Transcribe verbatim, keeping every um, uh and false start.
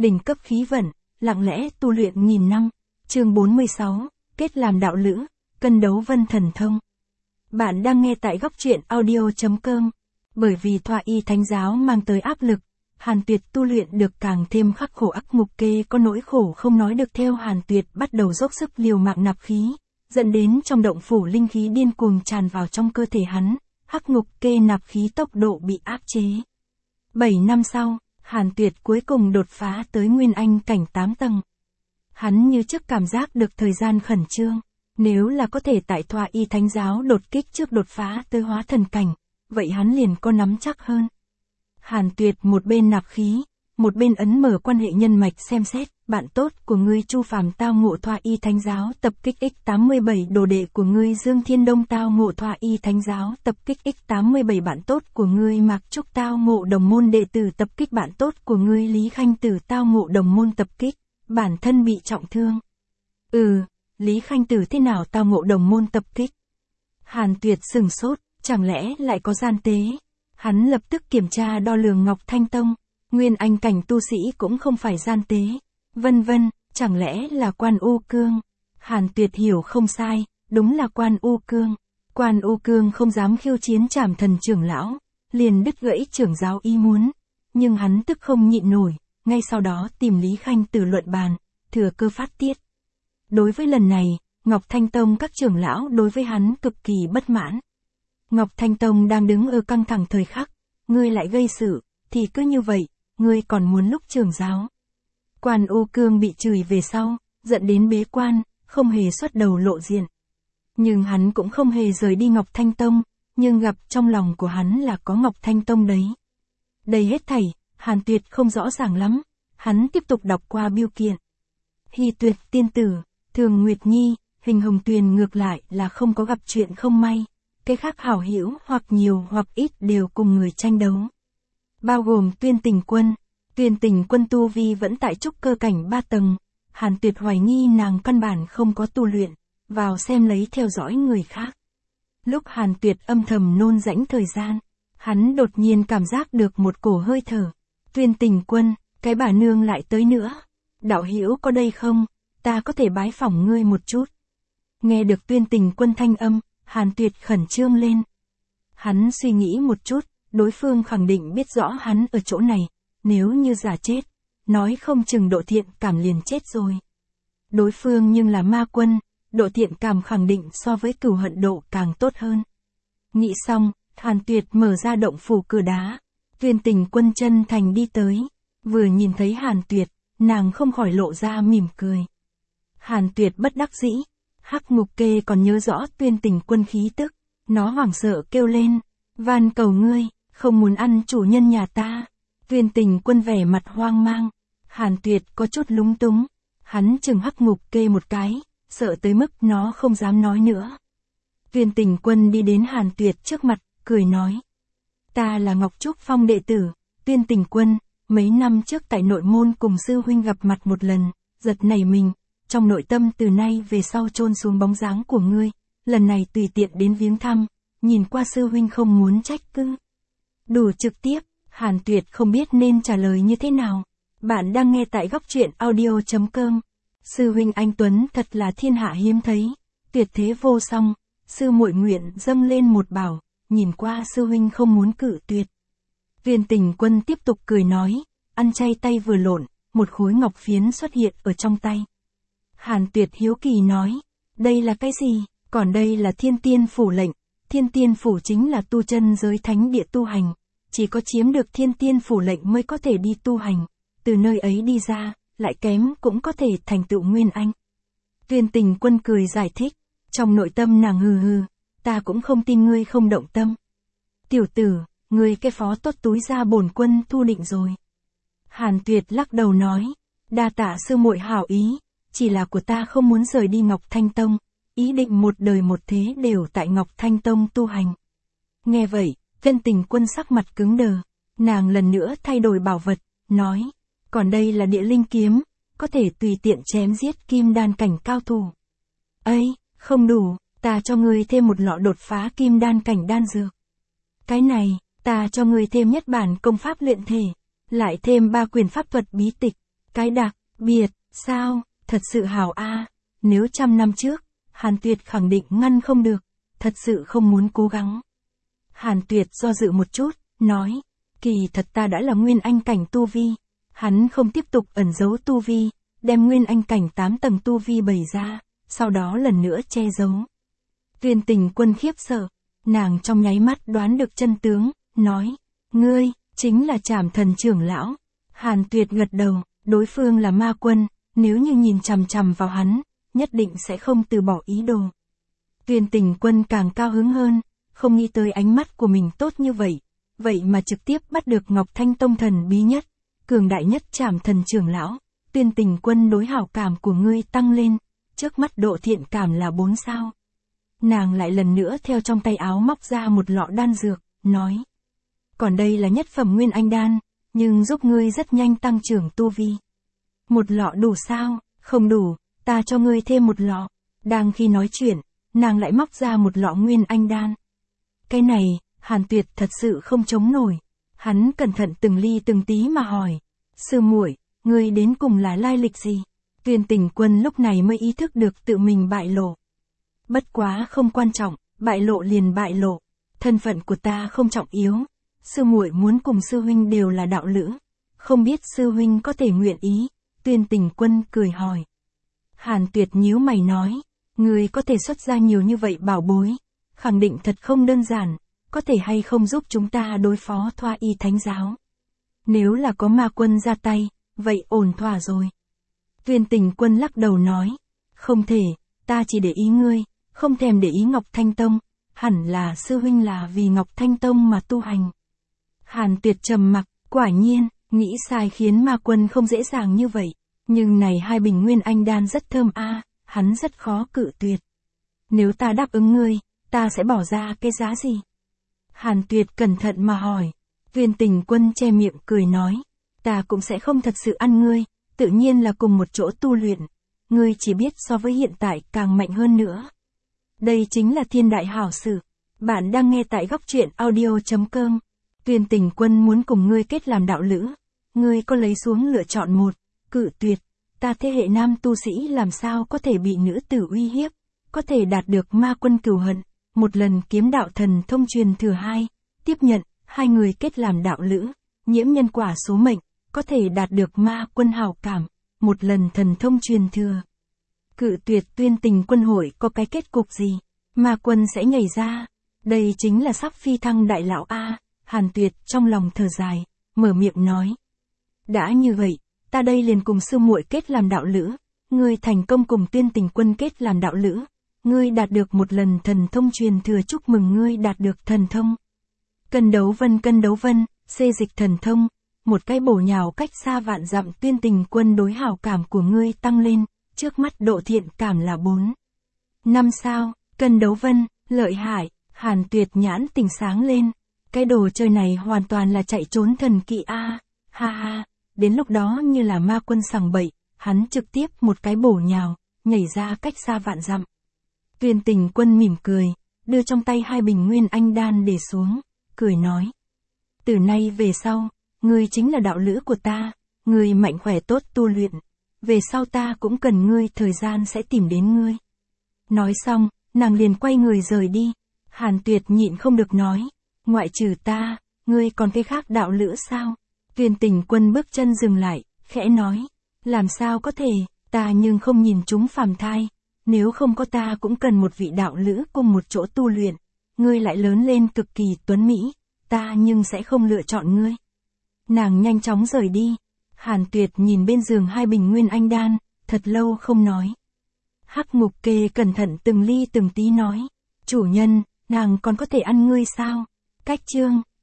đỉnh cấp khí vận, lặng lẽ tu luyện nghìn năm. Chương bốn mươi sáu, kết làm đạo lữ, cân đấu vân thần thông. Bạn đang nghe tại góc truyện audio chấm com. Bởi vì Thoại Y Thánh giáo mang tới áp lực, Hàn Tuyệt tu luyện được càng thêm khắc khổ. Ác Mục Kê có nỗi khổ không nói được, theo Hàn Tuyệt bắt đầu dốc sức liều mạng nạp khí, dẫn đến trong động phủ linh khí điên cuồng tràn vào trong cơ thể hắn. Hắc Ngục Kê nạp khí tốc độ bị áp chế. bảy năm sau, Hàn Tuyệt cuối cùng đột phá tới Nguyên Anh cảnh tám tầng. Hắn như trước cảm giác được thời gian khẩn trương, nếu là có thể tại Thoại Y Thánh giáo đột kích trước đột phá tới hóa thần cảnh, vậy hắn liền có nắm chắc hơn. Hàn Tuyệt một bên nạp khí, một bên ấn mở quan hệ nhân mạch xem xét. Bạn tốt của ngươi Chu Phàm tao ngộ Thoại Y Thánh giáo tập kích x tám mươi bảy, đồ đệ của ngươi Dương Thiên Đông tao ngộ Thoại Y Thánh giáo tập kích x tám mươi bảy, bạn tốt của ngươi Mạc Trúc tao ngộ đồng môn đệ tử tập kích, bạn tốt của ngươi Lý Khanh Tử tao ngộ đồng môn tập kích, bản thân bị trọng thương. Ừ, Lý Khanh Tử thế nào tao ngộ đồng môn tập kích? Hàn Tuyệt sừng sốt, chẳng lẽ lại có gian tế? Hắn lập tức kiểm tra đo lường Ngọc Thanh Tông, Nguyên Anh cảnh tu sĩ cũng không phải gian tế. Vân vân, chẳng lẽ là Quan U Cương? Hàn Tuyệt hiểu không sai, đúng là Quan U Cương. Quan U Cương không dám khiêu chiến Trảm Thần trưởng lão, liền đứt gãy trưởng giáo ý muốn. Nhưng hắn tức không nhịn nổi, ngay sau đó tìm Lý Khanh Tử luận bàn, thừa cơ phát tiết. Đối với lần này, Ngọc Thanh Tông các trưởng lão đối với hắn cực kỳ bất mãn. Ngọc Thanh Tông đang đứng ở căng thẳng thời khắc, ngươi lại gây sự, thì cứ như vậy, ngươi còn muốn lúc trưởng giáo. Quan U Cương bị chửi về sau, dẫn đến bế quan, không hề xuất đầu lộ diện. Nhưng hắn cũng không hề rời đi Ngọc Thanh Tông, nhưng gặp trong lòng của hắn là có Ngọc Thanh Tông đấy. Đây hết thảy, Hàn Tuyệt không rõ ràng lắm, hắn tiếp tục đọc qua biêu kiện. Hy Tuyệt tiên tử, Thường Nguyệt Nhi, Hình Hồng Tuyền ngược lại là không có gặp chuyện không may. Cái khác hảo hữu hoặc nhiều hoặc ít đều cùng người tranh đấu. Bao gồm Tuyên Tình Quân. Tuyên Tình Quân tu vi vẫn tại trúc cơ cảnh ba tầng. Hàn Tuyệt hoài nghi nàng căn bản không có tu luyện, vào xem lấy theo dõi người khác. Lúc Hàn Tuyệt âm thầm nôn rãnh thời gian, hắn đột nhiên cảm giác được một cổ hơi thở. Tuyên Tình Quân, cái bà nương lại tới nữa. Đạo hữu có đây không? Ta có thể bái phỏng ngươi một chút. Nghe được Tuyên Tình Quân thanh âm, Hàn Tuyệt khẩn trương lên. Hắn suy nghĩ một chút, đối phương khẳng định biết rõ hắn ở chỗ này, nếu như giả chết, nói không chừng độ thiện cảm liền chết rồi. Đối phương nhưng là ma quân, độ thiện cảm khẳng định so với cửu hận độ càng tốt hơn. Nghĩ xong, Hàn Tuyệt mở ra động phủ cửa đá. Tuyên Tình Quân chân thành đi tới, vừa nhìn thấy Hàn Tuyệt, nàng không khỏi lộ ra mỉm cười. Hàn Tuyệt bất đắc dĩ. Hắc Ngục Kê còn nhớ rõ Tuyên Tình Quân khí tức, nó hoảng sợ kêu lên, van cầu ngươi, không muốn ăn chủ nhân nhà ta. Tuyên Tình Quân vẻ mặt hoang mang, Hàn Tuyệt có chút lúng túng, hắn chừng Hắc Ngục Kê một cái, sợ tới mức nó không dám nói nữa. Tuyên Tình Quân đi đến Hàn Tuyệt trước mặt, cười nói, ta là Ngọc Trúc Phong đệ tử, Tuyên Tình Quân, mấy năm trước tại nội môn cùng sư huynh gặp mặt một lần, giật nảy mình. Trong nội tâm từ nay về sau chôn xuống bóng dáng của ngươi, lần này tùy tiện đến viếng thăm, nhìn qua sư huynh không muốn trách cứ. Đủ trực tiếp, Hàn Tuyệt không biết nên trả lời như thế nào. Bạn đang nghe tại góc truyện audio chấm com. Sư huynh anh Tuấn thật là thiên hạ hiếm thấy, tuyệt thế vô song, sư muội nguyện dâng lên một bảo, nhìn qua sư huynh không muốn cự tuyệt. Tuyên Tình Quân tiếp tục cười nói, ăn chay tay vừa lộn, một khối ngọc phiến xuất hiện ở trong tay. Hàn Tuyệt hiếu kỳ nói, đây là cái gì? Còn đây là Thiên Tiên Phủ lệnh. Thiên Tiên Phủ chính là tu chân giới thánh địa tu hành, chỉ có chiếm được Thiên Tiên Phủ lệnh mới có thể đi tu hành, từ nơi ấy đi ra, lại kém cũng có thể thành tựu Nguyên Anh. Tuyên Tình Quân cười giải thích, trong nội tâm nàng hừ hừ, ta cũng không tin ngươi không động tâm. Tiểu tử, ngươi cái phó tốt túi ra bổn quân thu định rồi. Hàn Tuyệt lắc đầu nói, đa tạ sư muội hảo ý. Chỉ là của ta không muốn rời đi Ngọc Thanh Tông, ý định một đời một thế đều tại Ngọc Thanh Tông tu hành. Nghe vậy, Tuyên Tình Quân sắc mặt cứng đờ, nàng lần nữa thay đổi bảo vật, nói, còn đây là địa linh kiếm, có thể tùy tiện chém giết kim đan cảnh cao thủ. Ây, không đủ, ta cho ngươi thêm một lọ đột phá kim đan cảnh đan dược. Cái này, ta cho ngươi thêm nhất bản công pháp luyện thể, lại thêm ba quyền pháp thuật bí tịch, Cái đặc biệt, sao, thật sự hảo a. Nếu trăm năm trước, Hàn Tuyệt khẳng định ngăn không được, thật sự không muốn cố gắng. Hàn Tuyệt do dự một chút, nói, kỳ thật ta đã là nguyên anh cảnh tu vi. Hắn không tiếp tục ẩn giấu tu vi, đem nguyên anh cảnh tám tầng tu vi bày ra, sau đó lần nữa che giấu. Tuyên Tình Quân khiếp sợ, nàng trong nháy mắt đoán được chân tướng, nói, ngươi, chính là Trảm Thần trưởng lão. Hàn Tuyệt gật đầu, đối phương là ma quân, nếu như nhìn chằm chằm vào hắn, nhất định sẽ không từ bỏ ý đồ. Tuyên Tình Quân càng cao hứng hơn, không nghĩ tới ánh mắt của mình tốt như vậy, vậy mà trực tiếp bắt được Ngọc Thanh Tông thần bí nhất, cường đại nhất Trảm Thần trưởng lão. Tuyên Tình Quân đối hảo cảm của ngươi tăng lên, trước mắt độ thiện cảm là bốn sao. Nàng lại lần nữa theo trong tay áo móc ra một lọ đan dược, nói. Còn đây là nhất phẩm nguyên anh đan, nhưng giúp ngươi rất nhanh tăng trưởng tu vi. Một lọ đủ sao? Không đủ, ta cho ngươi thêm một lọ. Đang khi nói chuyện, nàng lại móc ra một lọ nguyên anh đan. Cái này, Hàn Tuyệt thật sự không chống nổi. Hắn cẩn thận từng ly từng tí mà hỏi. Sư muội, ngươi đến cùng là lai lịch gì? Tuyên Tình Quân lúc này mới ý thức được tự mình bại lộ. Bất quá không quan trọng, bại lộ liền bại lộ. Thân phận của ta không trọng yếu. Sư muội muốn cùng sư huynh đều là đạo lữ. Không biết sư huynh có thể nguyện ý. Tuyên Tình Quân cười hỏi. Hàn Tuyệt nhíu mày nói. Người có thể xuất ra nhiều như vậy bảo bối. Khẳng định thật không đơn giản. Có thể hay không giúp chúng ta đối phó Thoa Y Thánh Giáo. Nếu là có ma quân ra tay, vậy ổn thỏa rồi. Tuyên Tình Quân lắc đầu nói. Không thể, ta chỉ để ý ngươi, không thèm để ý Ngọc Thanh Tông. Hẳn là sư huynh là vì Ngọc Thanh Tông mà tu hành. Hàn Tuyệt trầm mặc, quả nhiên, nghĩ sai khiến ma quân không dễ dàng như vậy. Nhưng này hai bình nguyên anh đan rất thơm a, hắn rất khó cự tuyệt. Nếu ta đáp ứng ngươi, ta sẽ bỏ ra cái giá gì? Hàn Tuyệt cẩn thận mà hỏi. Tuyên Tình Quân che miệng cười nói. Ta cũng sẽ không thật sự ăn ngươi, tự nhiên là cùng một chỗ tu luyện. Ngươi chỉ biết so với hiện tại càng mạnh hơn nữa. Đây chính là thiên đại hảo sự. Bạn đang nghe tại góc truyện audio chấm com. Tuyên Tình Quân muốn cùng ngươi kết làm đạo lữ. Ngươi có lấy xuống lựa chọn một, cự tuyệt. Ta thế hệ nam tu sĩ làm sao có thể bị nữ tử uy hiếp, có thể đạt được ma quân cửu hận, một lần kiếm đạo thần thông truyền thừa hai, tiếp nhận, hai người kết làm đạo lữ, nhiễm nhân quả số mệnh, có thể đạt được ma quân hảo cảm, một lần thần thông truyền thừa. Cự tuyệt Tuyên Tình Quân hội có cái kết cục gì? Ma quân sẽ nhảy ra. Đây chính là sắp phi thăng đại lão A. Hàn Tuyệt trong lòng thở dài, mở miệng nói. Đã như vậy, ta đây liền cùng sư muội kết làm đạo lữ. Ngươi thành công cùng Tuyên Tình Quân kết làm đạo lữ. Ngươi đạt được một lần thần thông truyền thừa, chúc mừng ngươi đạt được thần thông. Cân đấu vân cân đấu vân, xê dịch thần thông. Một cái bổ nhào cách xa vạn dặm. Tuyên Tình Quân đối hảo cảm của ngươi tăng lên. Trước mắt độ thiện cảm là bốn. Năm sao, cân đấu vân, lợi hại. Hàn Tuyệt nhãn tình sáng lên. Cái đồ chơi này hoàn toàn là chạy trốn thần kỵ a. Ha ha, đến lúc đó như là ma quân sằng bậy, hắn trực tiếp một cái bổ nhào, nhảy ra cách xa vạn dặm. Tuyên Tình Quân mỉm cười, đưa trong tay hai bình nguyên anh đan để xuống, cười nói. Từ nay về sau, ngươi chính là đạo lữ của ta, ngươi mạnh khỏe tốt tu luyện. Về sau ta cũng cần ngươi, thời gian sẽ tìm đến ngươi. Nói xong, nàng liền quay người rời đi. Hàn Tuyệt nhịn không được nói. Ngoại trừ ta, ngươi còn cái khác đạo lữ sao? Tuyên Tình Quân bước chân dừng lại, khẽ nói. Làm sao có thể, ta nhưng không nhìn chúng phàm thai. Nếu không có ta cũng cần một vị đạo lữ cùng một chỗ tu luyện. Ngươi lại lớn lên cực kỳ tuấn mỹ, ta nhưng sẽ không lựa chọn ngươi. Nàng nhanh chóng rời đi. Hàn Tuyệt nhìn bên giường hai bình nguyên anh đan, thật lâu không nói. Hắc Mục Kê cẩn thận từng ly từng tí nói. Chủ nhân, nàng còn có thể ăn ngươi sao? Cách chương.